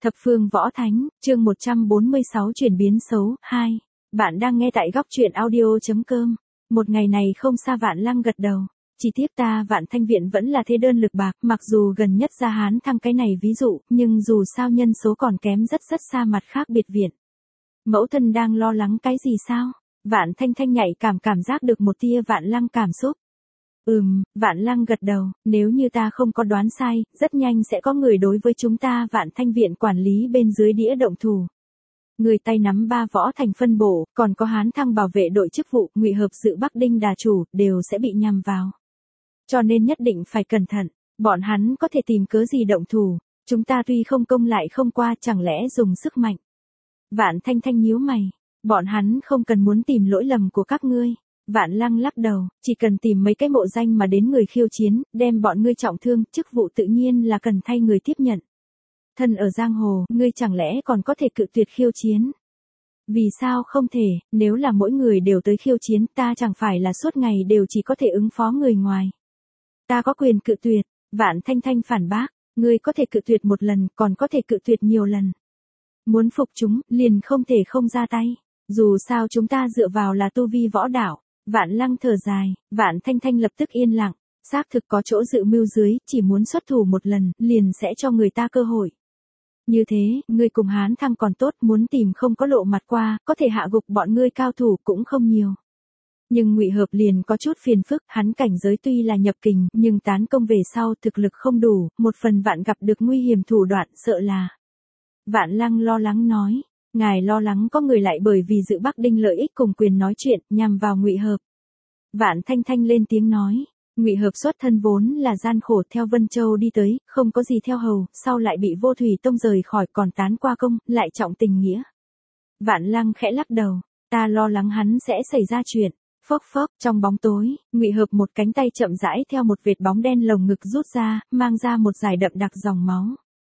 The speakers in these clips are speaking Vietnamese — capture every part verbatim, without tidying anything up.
Thập phương võ thánh, chương một trăm bốn mươi sáu chuyển biến xấu, hai. Bạn đang nghe tại góc truyện audio.com. Một ngày này không xa Vạn Lăng gật đầu. Chỉ tiếc ta Vạn Thanh Viện vẫn là thế đơn lực bạc, mặc dù gần nhất ra Hán thăng cái này ví dụ, nhưng dù sao nhân số còn kém rất rất xa mặt khác biệt viện. Mẫu thân đang lo lắng cái gì sao? Vạn Thanh Thanh nhạy cảm cảm giác được một tia Vạn Lăng cảm xúc. Ừm, Vạn Lăng gật đầu, nếu như ta không có đoán sai, rất nhanh sẽ có người đối với chúng ta Vạn Thanh Viện quản lý bên dưới đĩa động thủ. Người tay nắm ba võ thành phân bổ, còn có Hán thăng bảo vệ đội chức vụ, Ngụy Hợp dự Bắc Đinh đà chủ, đều sẽ bị nhằm vào. Cho nên nhất định phải cẩn thận, bọn hắn có thể tìm cớ gì động thủ, chúng ta tuy không công lại không qua, chẳng lẽ dùng sức mạnh. Vạn Thanh Thanh nhíu mày, bọn hắn không cần muốn tìm lỗi lầm của các ngươi. Vạn Lăng lắc đầu, chỉ cần tìm mấy cái mộ danh mà đến người khiêu chiến, đem bọn ngươi trọng thương, chức vụ tự nhiên là cần thay người tiếp nhận. Thân ở giang hồ, ngươi chẳng lẽ còn có thể cự tuyệt khiêu chiến? Vì sao không thể, nếu là mỗi người đều tới khiêu chiến, ta chẳng phải là suốt ngày đều chỉ có thể ứng phó người ngoài. Ta có quyền cự tuyệt, Vạn Thanh Thanh phản bác, ngươi có thể cự tuyệt một lần, còn có thể cự tuyệt nhiều lần. Muốn phục chúng, liền không thể không ra tay. Dù sao chúng ta dựa vào là tu vi võ đạo. Vạn Lăng thở dài, Vạn Thanh Thanh lập tức yên lặng, xác thực có chỗ dự mưu dưới, chỉ muốn xuất thủ một lần, liền sẽ cho người ta cơ hội. Như thế, ngươi cùng Hán thăng còn tốt, muốn tìm không có lộ mặt qua, có thể hạ gục bọn ngươi cao thủ cũng không nhiều. Nhưng Ngụy Hợp liền có chút phiền phức, hắn cảnh giới tuy là nhập kình, nhưng tán công về sau thực lực không đủ, một phần Vạn gặp được nguy hiểm thủ đoạn, sợ là. Vạn Lăng lo lắng nói. Ngài lo lắng có người lại bởi vì dự Bắc Đinh lợi ích cùng quyền nói chuyện, nhằm vào Ngụy Hợp. Vạn Thanh Thanh lên tiếng nói, Ngụy Hợp xuất thân vốn là gian khổ, theo Vân Châu đi tới, không có gì theo hầu, sau lại bị Vô Thủy Tông rời khỏi, còn tán qua công, lại trọng tình nghĩa. Vạn Lăng khẽ lắc đầu, ta lo lắng hắn sẽ xảy ra chuyện. Phốc phốc, trong bóng tối, Ngụy Hợp một cánh tay chậm rãi theo một vệt bóng đen lồng ngực rút ra, mang ra một dải đậm đặc dòng máu.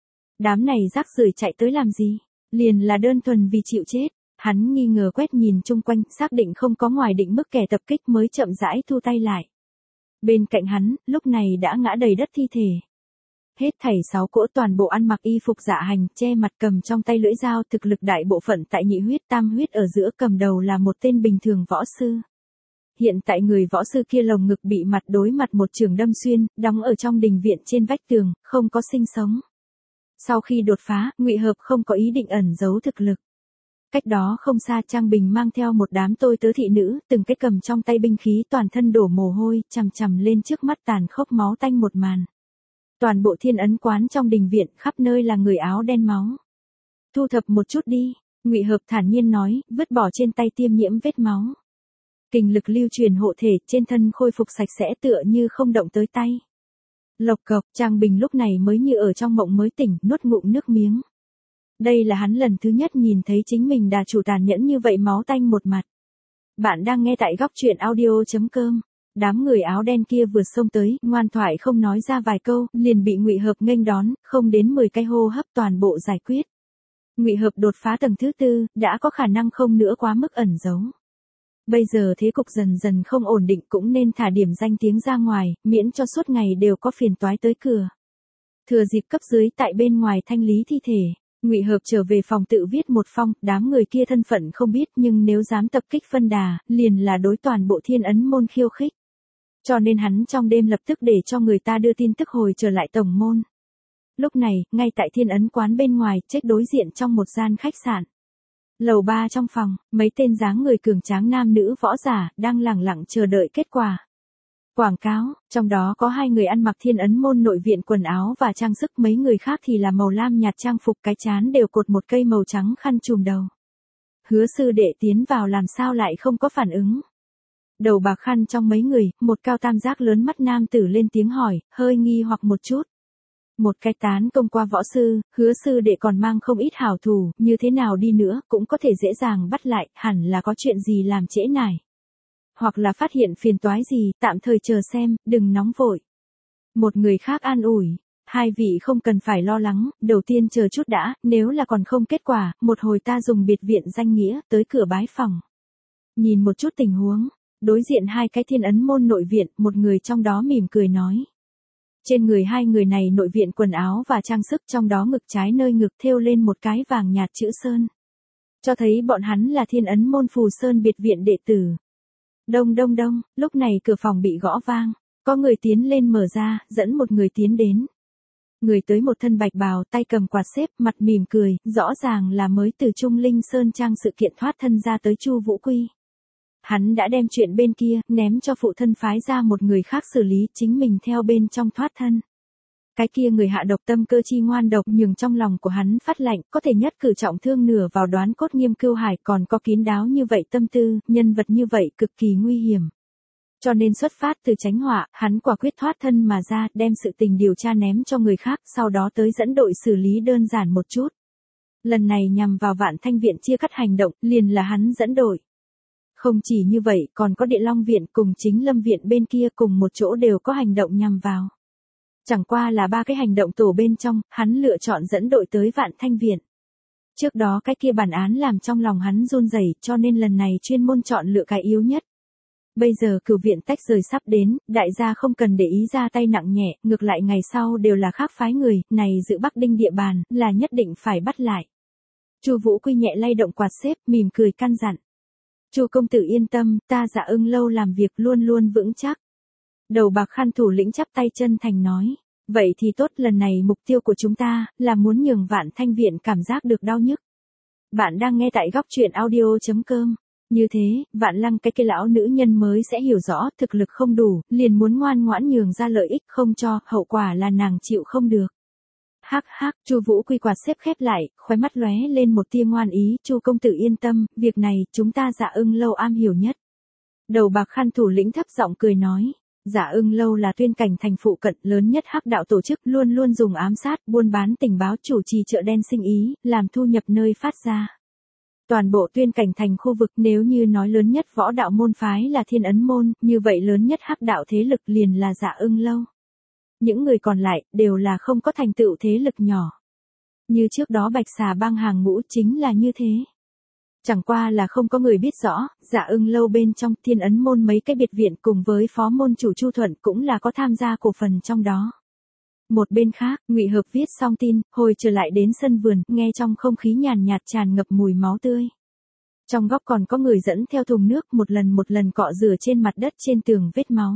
Đám này rác rưởi chạy tới làm gì? Liền là đơn thuần vì chịu chết. Hắn nghi ngờ quét nhìn chung quanh, xác định không có ngoài định mức kẻ tập kích mới chậm rãi thu tay lại. Bên cạnh hắn, lúc này đã ngã đầy đất thi thể. Hết thảy sáu cỗ toàn bộ ăn mặc y phục dạ hành, che mặt cầm trong tay lưỡi dao, thực lực đại bộ phận tại nhị huyết tam huyết, ở giữa cầm đầu là một tên bình thường võ sư. Hiện tại người võ sư kia lồng ngực bị mặt đối mặt một trường đâm xuyên, đóng ở trong đình viện trên vách tường, không có sinh sống. Sau khi đột phá, Ngụy Hợp không có ý định ẩn giấu thực lực. Cách đó không xa, Trang Bình mang theo một đám tôi tớ thị nữ, từng cái cầm trong tay binh khí, toàn thân đổ mồ hôi, chằm chằm lên trước mắt tàn khốc máu tanh một màn. Toàn bộ Thiên Ấn quán trong đình viện, khắp nơi là người áo đen máu. Thu thập một chút đi, Ngụy Hợp thản nhiên nói, vứt bỏ trên tay tiêm nhiễm vết máu. Kình lực lưu truyền hộ thể, trên thân khôi phục sạch sẽ tựa như không động tới tay. Lộc cộc, Trang Bình lúc này mới như ở trong mộng mới tỉnh, nuốt ngụm nước miếng. Đây là hắn lần thứ nhất nhìn thấy chính mình đà chủ tàn nhẫn như vậy, máu tanh một mặt. Bạn đang nghe tại góc truyện audio.com. Đám người áo đen kia vừa xông tới, ngoan thoại không nói ra vài câu, liền bị Ngụy Hợp nghênh đón, không đến mười cái hô hấp toàn bộ giải quyết. Ngụy Hợp đột phá tầng thứ tư, đã có khả năng không nữa quá mức ẩn giấu. Bây giờ thế cục dần dần không ổn định, cũng nên thả điểm danh tiếng ra ngoài, miễn cho suốt ngày đều có phiền toái tới cửa. Thừa dịp cấp dưới tại bên ngoài thanh lý thi thể, Ngụy Hợp trở về phòng tự viết một phong, đám người kia thân phận không biết, nhưng nếu dám tập kích phân đà, liền là đối toàn bộ Thiên Ấn môn khiêu khích. Cho nên hắn trong đêm lập tức để cho người ta đưa tin tức hồi trở lại tổng môn. Lúc này, ngay tại Thiên Ấn quán bên ngoài, trách đối diện trong một gian khách sạn. Lầu ba trong phòng, mấy tên dáng người cường tráng nam nữ võ giả, đang lẳng lặng chờ đợi kết quả. Quảng cáo, trong đó có hai người ăn mặc Thiên Ấn môn nội viện quần áo và trang sức, mấy người khác thì là màu lam nhạt trang phục, cái chán đều cột một cây màu trắng khăn trùm đầu. Hứa sư đệ tiến vào làm sao lại không có phản ứng. Đầu bạc khăn trong mấy người, một cao tam giác lớn mắt nam tử lên tiếng hỏi, hơi nghi hoặc một chút. Một cái tán công qua võ sư, Hứa sư đệ còn mang không ít hảo thủ, như thế nào đi nữa, cũng có thể dễ dàng bắt lại, hẳn là có chuyện gì làm trễ nải. Hoặc là phát hiện phiền toái gì, tạm thời chờ xem, đừng nóng vội. Một người khác an ủi, hai vị không cần phải lo lắng, đầu tiên chờ chút đã, nếu là còn không kết quả, một hồi ta dùng biệt viện danh nghĩa, tới cửa bái phòng. Nhìn một chút tình huống, đối diện hai cái Thiên Ấn môn nội viện, một người trong đó mỉm cười nói. Trên người hai người này nội viện quần áo và trang sức, trong đó ngực trái nơi ngực thêu lên một cái vàng nhạt chữ sơn. Cho thấy bọn hắn là Thiên Ấn môn Phù Sơn biệt viện đệ tử. Đông đông đông, lúc này cửa phòng bị gõ vang. Có người tiến lên mở ra, dẫn một người tiến đến. Người tới một thân bạch bào, tay cầm quạt xếp, mặt mỉm cười, rõ ràng là mới từ Trung Linh Sơn Trang sự kiện thoát thân ra tới Chu Vũ Quy. Hắn đã đem chuyện bên kia, ném cho phụ thân phái ra một người khác xử lý, chính mình theo bên trong thoát thân. Cái kia người hạ độc tâm cơ chi ngoan độc, nhường trong lòng của hắn phát lạnh, có thể nhất cử trọng thương nửa vào Đoán Cốt Nghiêm Cưu Hải, còn có kín đáo như vậy tâm tư, nhân vật như vậy cực kỳ nguy hiểm. Cho nên xuất phát từ tránh họa, hắn quả quyết thoát thân mà ra, đem sự tình điều tra ném cho người khác, sau đó tới dẫn đội xử lý đơn giản một chút. Lần này nhằm vào Vạn Thanh Viện chia cắt hành động, liền là hắn dẫn đội. Không chỉ như vậy, còn có Địa Long Viện cùng Chính Lâm Viện bên kia cùng một chỗ đều có hành động nhằm vào. Chẳng qua là ba cái hành động tổ bên trong, hắn lựa chọn dẫn đội tới Vạn Thanh Viện. Trước đó cái kia bản án làm trong lòng hắn run rẩy, cho nên lần này chuyên môn chọn lựa cái yếu nhất. Bây giờ cửu viện tách rời sắp đến, đại gia không cần để ý ra tay nặng nhẹ, ngược lại ngày sau đều là khác phái người, này giữ Bắc Đinh địa bàn, là nhất định phải bắt lại. Chu Vũ Quy nhẹ lay động quạt xếp, mỉm cười căn dặn. Chu công tử yên tâm, ta Dạ Ưng lâu làm việc luôn luôn vững chắc. Đầu bạc khăn thủ lĩnh chắp tay chân thành nói. Vậy thì tốt, lần này mục tiêu của chúng ta, là muốn nhường Vạn Thanh Viện cảm giác được đau nhức. Bạn đang nghe tại góc truyện audio chấm com. Như thế, Vạn Lăng cái kia lão nữ nhân mới sẽ hiểu rõ thực lực không đủ, liền muốn ngoan ngoãn nhường ra lợi ích không cho, hậu quả là nàng chịu không được. Hắc hắc, Chu Vũ Quy quạt xếp khép lại, khóe mắt lóe lên một tia ngoan ý, Chu công tử yên tâm, việc này chúng ta Dạ Ưng lâu am hiểu nhất. Đầu bạc khăn thủ lĩnh thấp giọng cười nói, Dạ Ưng lâu là Tuyên Cảnh thành phụ cận lớn nhất hắc đạo tổ chức, luôn luôn dùng ám sát, buôn bán tình báo, chủ trì chợ đen sinh ý, làm thu nhập nơi phát ra. Toàn bộ Tuyên Cảnh thành khu vực, nếu như nói lớn nhất võ đạo môn phái là Thiên Ấn môn, như vậy lớn nhất hắc đạo thế lực liền là Dạ Ưng lâu. Những người còn lại, đều là không có thành tựu thế lực nhỏ. Như trước đó Bạch Xà bang hàng ngũ chính là như thế. Chẳng qua là không có người biết rõ, Dạ Ưng lâu bên trong Thiên Ấn môn mấy cái biệt viện cùng với phó môn chủ Chu Thuận cũng là có tham gia cổ phần trong đó. Một bên khác, Ngụy Hợp viết xong tin, hồi trở lại đến sân vườn, nghe trong không khí nhàn nhạt tràn ngập mùi máu tươi. Trong góc còn có người dẫn theo thùng nước một lần một lần cọ rửa trên mặt đất trên tường vết máu.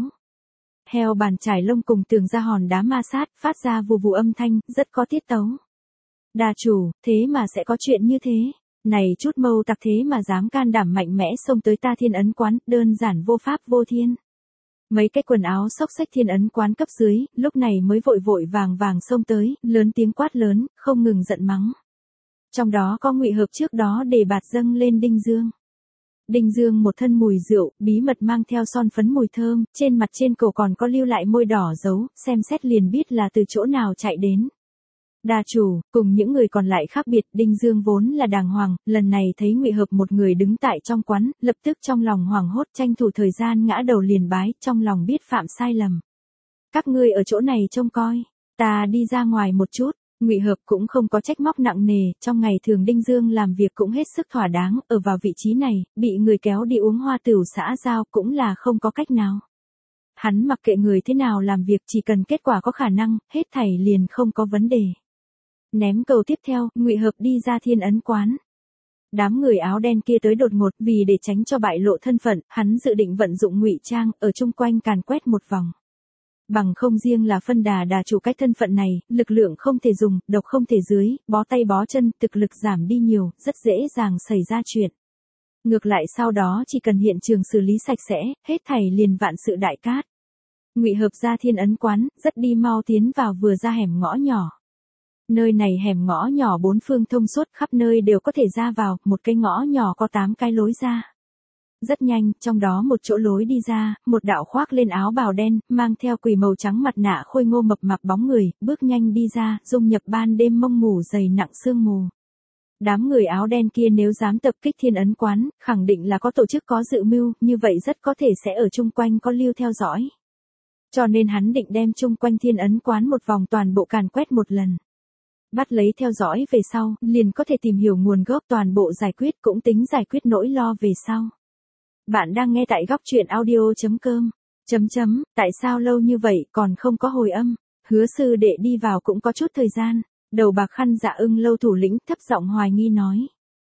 Heo bàn trải lông cùng tường ra hòn đá ma sát, phát ra vù vù âm thanh, rất có tiết tấu. Đà chủ, thế mà sẽ có chuyện như thế. Này chút mâu tặc thế mà dám can đảm mạnh mẽ xông tới ta Thiên Ấn quán, đơn giản vô pháp vô thiên. Mấy cái quần áo xốc xếch Thiên Ấn quán cấp dưới, lúc này mới vội vội vàng vàng xông tới, lớn tiếng quát lớn, không ngừng giận mắng. Trong đó có Ngụy Hợp trước đó để bạt dâng lên Đinh Dương. Đinh Dương một thân mùi rượu, bí mật mang theo son phấn mùi thơm, trên mặt trên cổ còn có lưu lại môi đỏ dấu, xem xét liền biết là từ chỗ nào chạy đến. Đà chủ, cùng những người còn lại khác biệt, Đinh Dương vốn là đàng hoàng, lần này thấy Ngụy Hợp một người đứng tại trong quán, lập tức trong lòng hoảng hốt, tranh thủ thời gian ngã đầu liền bái, trong lòng biết phạm sai lầm. Các ngươi ở chỗ này trông coi, ta đi ra ngoài một chút. Ngụy Hợp cũng không có trách móc nặng nề, trong ngày thường Đinh Dương làm việc cũng hết sức thỏa đáng, ở vào vị trí này, bị người kéo đi uống hoa tửu xã giao cũng là không có cách nào. Hắn mặc kệ người thế nào làm việc, chỉ cần kết quả có khả năng, hết thảy liền không có vấn đề. Ném cầu tiếp theo, Ngụy Hợp đi ra Thiên Ấn quán. Đám người áo đen kia tới đột ngột, vì để tránh cho bại lộ thân phận, hắn dự định vận dụng ngụy trang, ở chung quanh càn quét một vòng. Bằng không riêng là phân đà đà chủ cái thân phận này, lực lượng không thể dùng, độc không thể dưới, bó tay bó chân, thực lực giảm đi nhiều, rất dễ dàng xảy ra chuyện. Ngược lại sau đó chỉ cần hiện trường xử lý sạch sẽ, hết thảy liền vạn sự đại cát. Ngụy Hợp ra Thiên Ấn quán, rất đi mau tiến vào vừa ra hẻm ngõ nhỏ. Nơi này hẻm ngõ nhỏ bốn phương thông suốt, khắp nơi đều có thể ra vào, một cái ngõ nhỏ có tám cái lối ra. Rất nhanh, trong đó một chỗ lối đi ra, một đạo khoác lên áo bào đen, mang theo quỷ màu trắng mặt nạ khôi ngô mập mạp bóng người, bước nhanh đi ra, dung nhập ban đêm mông mù dày nặng sương mù. Đám người áo đen kia nếu dám tập kích Thiên Ấn quán, khẳng định là có tổ chức có dự mưu, như vậy rất có thể sẽ ở chung quanh có lưu theo dõi. Cho nên hắn định đem chung quanh Thiên Ấn quán một vòng toàn bộ càn quét một lần. Bắt lấy theo dõi về sau, liền có thể tìm hiểu nguồn gốc toàn bộ giải quyết, cũng tính giải quyết nỗi lo về sau. Bạn đang nghe tại góc truyện audio chấm com. Chấm chấm, tại sao lâu như vậy còn không có hồi âm? Hứa sư đệ đi vào cũng có chút thời gian, đầu bạc khăn Dạ Ưng Lâu thủ lĩnh thấp giọng hoài nghi nói.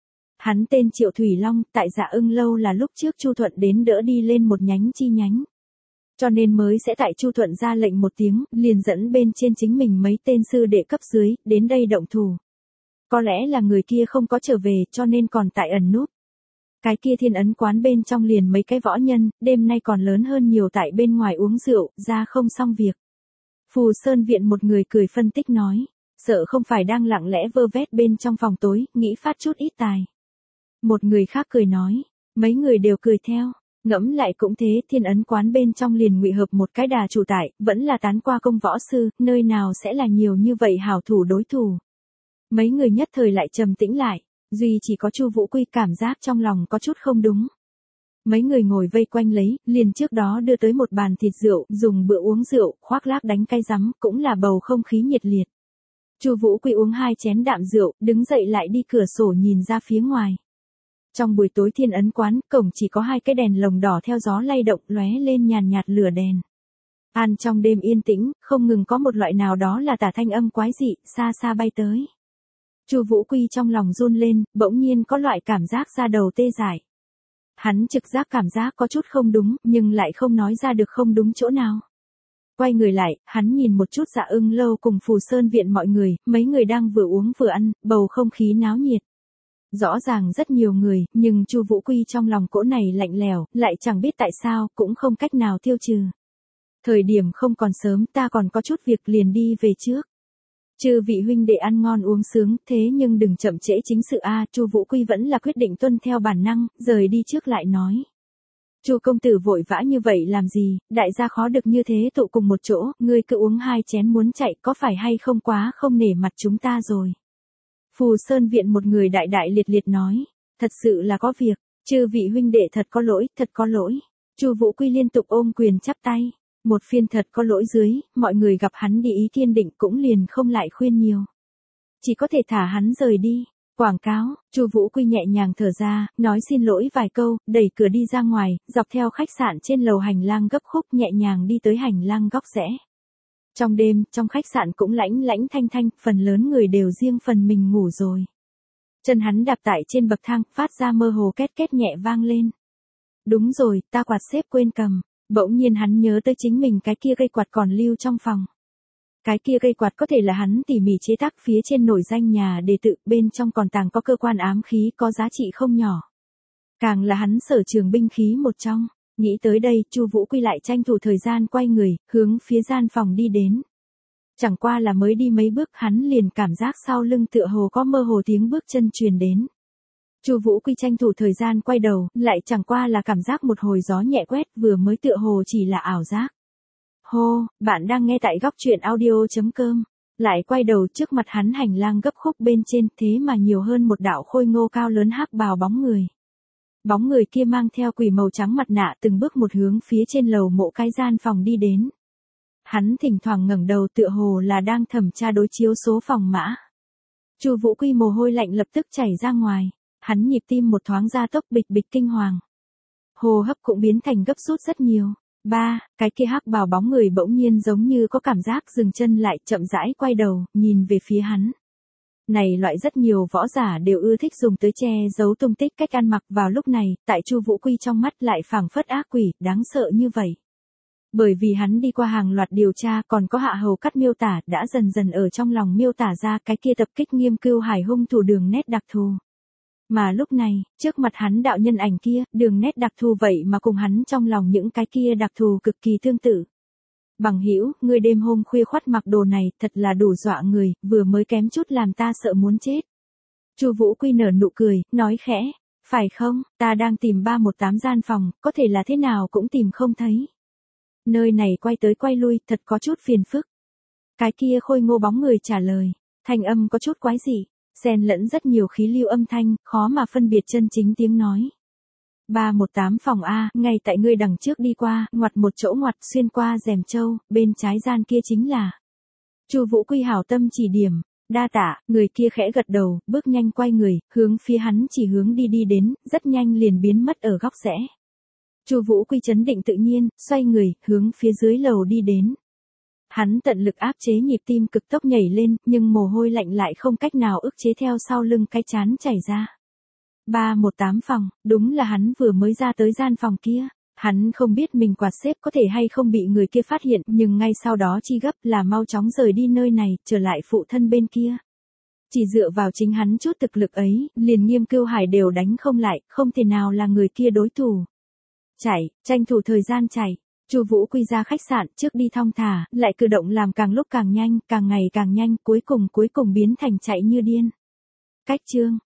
Hắn tên Triệu Thủy Long, tại Dạ Ưng Lâu là lúc trước Chu Thuận đến đỡ đi lên một nhánh chi nhánh. Cho nên mới sẽ tại Chu Thuận ra lệnh một tiếng, liền dẫn bên trên chính mình mấy tên sư đệ cấp dưới, đến đây động thủ. Có lẽ là người kia không có trở về cho nên còn tại ẩn núp. Cái kia Thiên Ấn quán bên trong liền mấy cái võ nhân, đêm nay còn lớn hơn nhiều tại bên ngoài uống rượu, ra không xong việc. Phù Sơn Viện một người cười phân tích nói, sợ không phải đang lặng lẽ vơ vét bên trong phòng tối, nghĩ phát chút ít tài. Một người khác cười nói, mấy người đều cười theo, ngẫm lại cũng thế, Thiên Ấn quán bên trong liền ngụy hợp một cái đà chủ tại, vẫn là tán qua công võ sư, nơi nào sẽ là nhiều như vậy hảo thủ đối thủ. Mấy người nhất thời lại trầm tĩnh lại, duy chỉ có Chu Vũ Quy cảm giác trong lòng có chút không đúng. Mấy người ngồi vây quanh lấy, liền trước đó đưa tới một bàn thịt rượu, dùng bữa uống rượu, khoác lác đánh cay rắm, cũng là bầu không khí nhiệt liệt. Chu Vũ Quy uống hai chén đạm rượu, đứng dậy lại đi cửa sổ nhìn ra phía ngoài. Trong buổi tối Thiên Ấn quán, cổng chỉ có hai cái đèn lồng đỏ theo gió lay động lóe lên nhàn nhạt lửa đèn. An trong đêm yên tĩnh, không ngừng có một loại nào đó là tả thanh âm quái dị, xa xa bay tới. Chu Vũ Quy trong lòng run lên, bỗng nhiên có loại cảm giác da đầu tê dại. Hắn trực giác cảm giác có chút không đúng, nhưng lại không nói ra được không đúng chỗ nào. Quay người lại, hắn nhìn một chút Dạ Ưng Lâu cùng Phù Sơn Viện mọi người, mấy người đang vừa uống vừa ăn, bầu không khí náo nhiệt. Rõ ràng rất nhiều người, nhưng Chu Vũ Quy trong lòng cỗ này lạnh lẽo, lại chẳng biết tại sao, cũng không cách nào tiêu trừ. Thời điểm không còn sớm, ta còn có chút việc liền đi về trước. Chư vị huynh đệ ăn ngon uống sướng, thế nhưng đừng chậm trễ chính sự a, Chu Vũ Quy vẫn là quyết định tuân theo bản năng, rời đi trước lại nói. Chu công tử vội vã như vậy làm gì, đại gia khó được như thế tụ cùng một chỗ, ngươi cứ uống hai chén muốn chạy, có phải hay không quá không nể mặt chúng ta rồi. Phù Sơn Viện một người đại đại liệt liệt nói, thật sự là có việc, chư vị huynh đệ thật có lỗi, thật có lỗi. Chu Vũ Quy liên tục ôm quyền chắp tay. Một phiên thật có lỗi dưới, mọi người gặp hắn đi ý kiên định cũng liền không lại khuyên nhiều. Chỉ có thể thả hắn rời đi. Quảng cáo, Chu Vũ Quy nhẹ nhàng thở ra, nói xin lỗi vài câu, đẩy cửa đi ra ngoài, dọc theo khách sạn trên lầu hành lang gấp khúc nhẹ nhàng đi tới hành lang góc rẽ. Trong đêm, trong khách sạn cũng lãnh lãnh thanh thanh, phần lớn người đều riêng phần mình ngủ rồi. Chân hắn đạp tại trên bậc thang, phát ra mơ hồ két két nhẹ vang lên. Đúng rồi, ta quạt xếp quên cầm. Bỗng nhiên hắn nhớ tới chính mình cái kia cây quạt còn lưu trong phòng. Cái kia cây quạt có thể là hắn tỉ mỉ chế tác phía trên nổi danh nhà đề tự, bên trong còn tàng có cơ quan ám khí có giá trị không nhỏ. Càng là hắn sở trường binh khí một trong. Nghĩ tới đây, Chu Vũ Quy lại tranh thủ thời gian quay người, hướng phía gian phòng đi đến. Chẳng qua là mới đi mấy bước hắn liền cảm giác sau lưng tựa hồ có mơ hồ tiếng bước chân truyền đến. Chu Vũ Quy tranh thủ thời gian quay đầu, lại chẳng qua là cảm giác một hồi gió nhẹ quét, vừa mới tựa hồ chỉ là ảo giác. Hô, bạn đang nghe tại góc truyện audio chấm com. Lại quay đầu trước mặt hắn hành lang gấp khúc bên trên, thế mà nhiều hơn một đạo khôi ngô cao lớn hắc bào bóng người. Bóng người kia mang theo quỷ màu trắng mặt nạ từng bước một hướng phía trên lầu mộ cái gian phòng đi đến. Hắn thỉnh thoảng ngẩng đầu tựa hồ là đang thẩm tra đối chiếu số phòng mã. Chu Vũ Quy mồ hôi lạnh lập tức chảy ra ngoài. Hắn nhịp tim một thoáng gia tốc bịch bịch kinh hoàng. Hô hấp cũng biến thành gấp rút rất nhiều. Ba, cái kia hắc bào bóng người bỗng nhiên giống như có cảm giác dừng chân lại chậm rãi quay đầu, nhìn về phía hắn. Này loại rất nhiều võ giả đều ưa thích dùng tới che giấu tung tích cách ăn mặc vào lúc này, tại Chu Vũ Quy trong mắt lại phảng phất ác quỷ, đáng sợ như vậy. Bởi vì hắn đi qua hàng loạt điều tra còn có hạ hầu cắt miêu tả đã dần dần ở trong lòng miêu tả ra cái kia tập kích Nghiêm Cưu Hải hung thủ đường nét đặc thù. Mà lúc này, trước mặt hắn đạo nhân ảnh kia, đường nét đặc thù vậy mà cùng hắn trong lòng những cái kia đặc thù cực kỳ tương tự. Bằng hữu, ngươi đêm hôm khuya khoắt mặc đồ này, thật là đủ dọa người, vừa mới kém chút làm ta sợ muốn chết. Chu Vũ Quy nở nụ cười, nói khẽ, phải không, ta đang tìm ba một tám gian phòng, có thể là thế nào cũng tìm không thấy. Nơi này quay tới quay lui, thật có chút phiền phức. Cái kia khôi ngô bóng người trả lời, thanh âm có chút quái dị. Xen lẫn rất nhiều khí lưu âm thanh, khó mà phân biệt chân chính tiếng nói. ba một tám phòng A, ngay tại ngươi đằng trước đi qua, ngoặt một chỗ ngoặt xuyên qua rèm châu, bên trái gian kia chính là. Chu Vũ Quy hảo tâm chỉ điểm, đa tạ, người kia khẽ gật đầu, bước nhanh quay người, hướng phía hắn chỉ hướng đi đi đến, rất nhanh liền biến mất ở góc rẽ. Chu Vũ Quy trấn định tự nhiên, xoay người, hướng phía dưới lầu đi đến. Hắn tận lực áp chế nhịp tim cực tốc nhảy lên, nhưng mồ hôi lạnh lại không cách nào ức chế theo sau lưng cái chán chảy ra. ba một tám phòng, đúng là hắn vừa mới ra tới gian phòng kia. Hắn không biết mình quạt xếp có thể hay không bị người kia phát hiện, nhưng ngay sau đó chi gấp là mau chóng rời đi nơi này, trở lại phụ thân bên kia. Chỉ dựa vào chính hắn chút thực lực ấy, liền Nghiêm Cưu Hải đều đánh không lại, không thể nào là người kia đối thủ. Chạy, tranh thủ thời gian chạy. Chu Vũ Quy ra khách sạn, trước đi thong thả, lại cử động làm càng lúc càng nhanh, càng ngày càng nhanh, cuối cùng cuối cùng biến thành chạy như điên. Cách chương